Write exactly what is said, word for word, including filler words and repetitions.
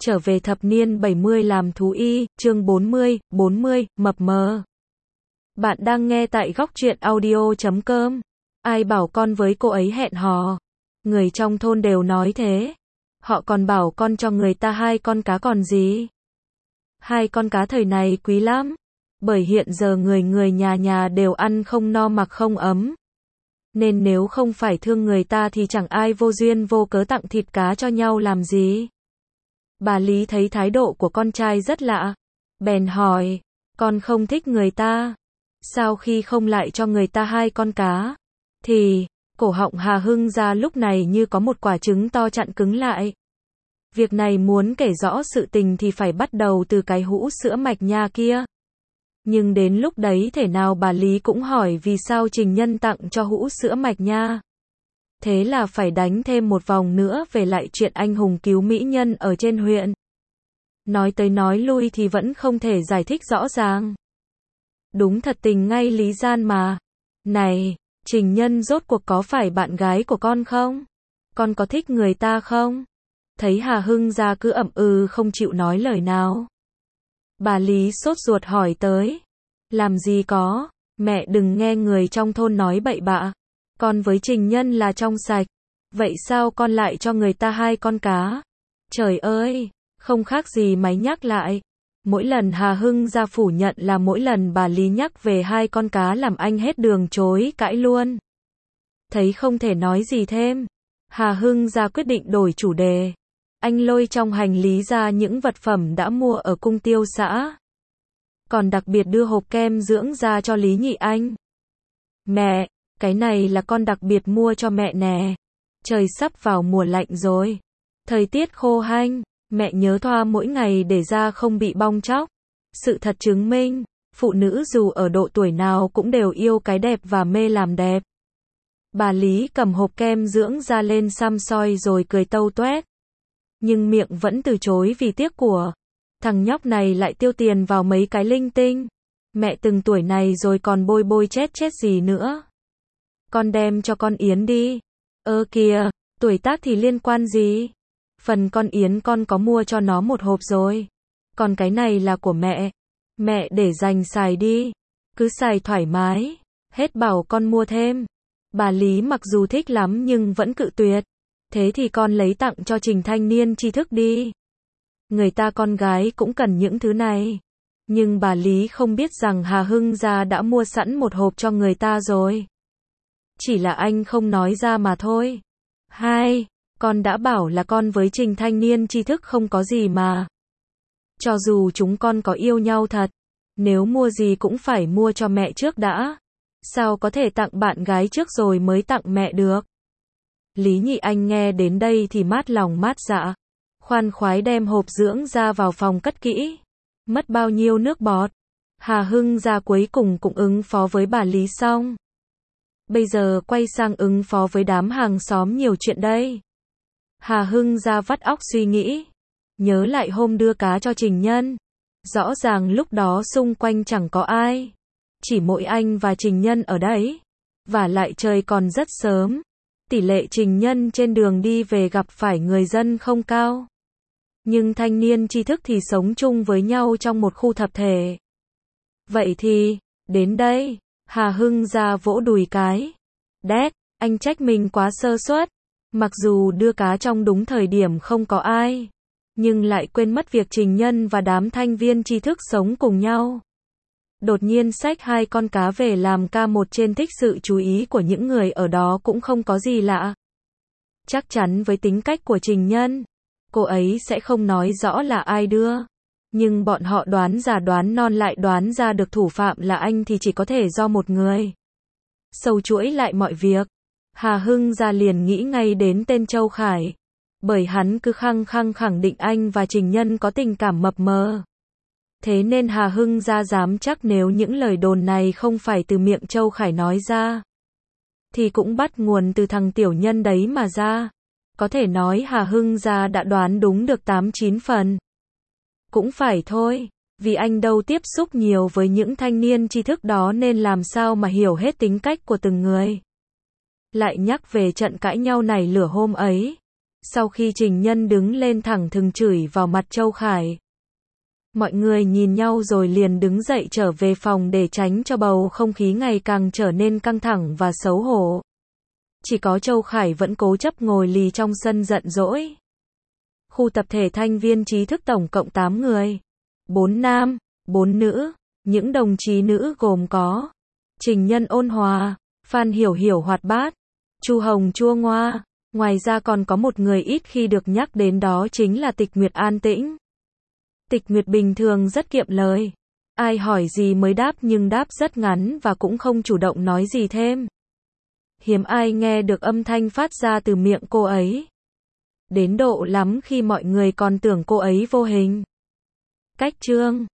Trở về thập niên bảy mươi làm thú y, chương bốn mươi, bốn mươi, mập mờ. Bạn đang nghe tại góc truyện audio chấm com. Ai bảo con với cô ấy hẹn hò? Người trong thôn đều nói thế. Họ còn bảo con cho người ta hai con cá còn gì. Hai con cá thời này quý lắm. Bởi hiện giờ người người nhà nhà đều ăn không no mặc không ấm. Nên nếu không phải thương người ta thì chẳng ai vô duyên vô cớ tặng thịt cá cho nhau làm gì. Bà Lý thấy thái độ của con trai rất lạ. Bèn hỏi, con không thích người ta. Sao khi không lại cho người ta hai con cá? Thì, cổ họng Hà Hưng ra lúc này như có một quả trứng to chặn cứng lại. Việc này muốn kể rõ sự tình thì phải bắt đầu từ cái hũ sữa mạch nha kia. Nhưng đến lúc đấy thể nào bà Lý cũng hỏi vì sao Trình Nhân tặng cho hũ sữa mạch nha. Thế là phải đánh thêm một vòng nữa về lại chuyện anh hùng cứu mỹ nhân ở trên huyện. Nói tới nói lui thì vẫn không thể giải thích rõ ràng. Đúng thật tình ngay lý gian mà. Này, Trình Nhân rốt cuộc có phải bạn gái của con không? Con có thích người ta không? Thấy Hà Hưng ra cứ ậm ừ không chịu nói lời nào. Bà Lý sốt ruột hỏi tới. Làm gì có, mẹ đừng nghe người trong thôn nói bậy bạ. Con với Trình Nhân là trong sạch. Vậy sao con lại cho người ta hai con cá? Trời ơi, không khác gì máy nhắc lại. Mỗi lần Hà Hưng ra phủ nhận là mỗi lần bà Lý nhắc về hai con cá làm anh hết đường chối cãi luôn. Thấy không thể nói gì thêm. Hà Hưng ra quyết định đổi chủ đề. Anh lôi trong hành lý ra những vật phẩm đã mua ở cung tiêu xã. Còn đặc biệt đưa hộp kem dưỡng da cho Lý Nhị Anh. Mẹ, cái này là con đặc biệt mua cho mẹ nè. Trời sắp vào mùa lạnh rồi. Thời tiết khô hanh, mẹ nhớ thoa mỗi ngày để da không bị bong tróc. Sự thật chứng minh, phụ nữ dù ở độ tuổi nào cũng đều yêu cái đẹp và mê làm đẹp. Bà Lý cầm hộp kem dưỡng da lên xăm soi rồi cười tâu toét. Nhưng miệng vẫn từ chối vì tiếc của. Thằng nhóc này lại tiêu tiền vào mấy cái linh tinh. Mẹ từng tuổi này rồi còn bôi bôi chết chết gì nữa. Con đem cho con Yến đi. Ơ kìa, tuổi tác thì liên quan gì? Phần con Yến con có mua cho nó một hộp rồi. Còn cái này là của mẹ. Mẹ để dành xài đi. Cứ xài thoải mái. Hết bảo con mua thêm. Bà Lý mặc dù thích lắm nhưng vẫn cự tuyệt. Thế thì con lấy tặng cho Trình thanh niên tri thức đi. Người ta con gái cũng cần những thứ này. Nhưng bà Lý không biết rằng Hà Hưng gia đã mua sẵn một hộp cho người ta rồi. Chỉ là anh không nói ra mà thôi. Hai, con đã bảo là con với Trình thanh niên tri thức không có gì mà. Cho dù chúng con có yêu nhau thật, nếu mua gì cũng phải mua cho mẹ trước đã. Sao có thể tặng bạn gái trước rồi mới tặng mẹ được? Lý Nhị Anh nghe đến đây thì mát lòng mát dạ. Khoan khoái đem hộp dưỡng da vào phòng cất kỹ. Mất bao nhiêu nước bọt. Hà Hưng ra cuối cùng cũng ứng phó với bà Lý xong. Bây giờ quay sang ứng phó với đám hàng xóm nhiều chuyện đây. Hà Hưng ra vắt óc suy nghĩ. Nhớ lại hôm đưa cá cho Trình Nhân. Rõ ràng lúc đó xung quanh chẳng có ai. Chỉ mỗi anh và Trình Nhân ở đấy. Và lại trời còn rất sớm. Tỷ lệ Trình Nhân trên đường đi về gặp phải người dân không cao. Nhưng thanh niên tri thức thì sống chung với nhau trong một khu tập thể. Vậy thì, đến đây, Hà Hưng ra vỗ đùi cái. Đét, anh trách mình quá sơ suất. Mặc dù đưa cá trong đúng thời điểm không có ai. Nhưng lại quên mất việc Trình Nhân và đám thanh viên tri thức sống cùng nhau. Đột nhiên xách hai con cá về làm ca một trên thích sự chú ý của những người ở đó cũng không có gì lạ. Chắc chắn với tính cách của Trình Nhân, cô ấy sẽ không nói rõ là ai đưa. Nhưng bọn họ đoán già đoán non lại đoán ra được thủ phạm là anh thì chỉ có thể do một người. Sâu chuỗi lại mọi việc. Hà Hưng ra liền nghĩ ngay đến tên Châu Khải. Bởi hắn cứ khăng khăng khẳng định anh và Trình Nhân có tình cảm mập mờ. Thế nên Hà Hưng ra dám chắc nếu những lời đồn này không phải từ miệng Châu Khải nói ra. Thì cũng bắt nguồn từ thằng tiểu nhân đấy mà ra. Có thể nói Hà Hưng ra đã đoán đúng được tám chín phần. Cũng phải thôi, vì anh đâu tiếp xúc nhiều với những thanh niên tri thức đó nên làm sao mà hiểu hết tính cách của từng người. Lại nhắc về trận cãi nhau này lửa hôm ấy. Sau khi Trình Nhân đứng lên thẳng thừng chửi vào mặt Châu Khải. Mọi người nhìn nhau rồi liền đứng dậy trở về phòng để tránh cho bầu không khí ngày càng trở nên căng thẳng và xấu hổ. Chỉ có Châu Khải vẫn cố chấp ngồi lì trong sân giận dỗi. Khu tập thể Thanh Viên trí thức tổng cộng tám người. bốn nam, bốn nữ. Những đồng chí nữ gồm có Trình Nhân ôn hòa, Phan Hiểu Hiểu hoạt bát, Chu Hồng chua ngoa. Ngoài ra còn có một người ít khi được nhắc đến, đó chính là Tịch Nguyệt an tĩnh. Tịch Nguyệt bình thường rất kiệm lời. Ai hỏi gì mới đáp, nhưng đáp rất ngắn và cũng không chủ động nói gì thêm. Hiếm ai nghe được âm thanh phát ra từ miệng cô ấy. Đến độ lắm khi mọi người còn tưởng cô ấy vô hình. Cách chương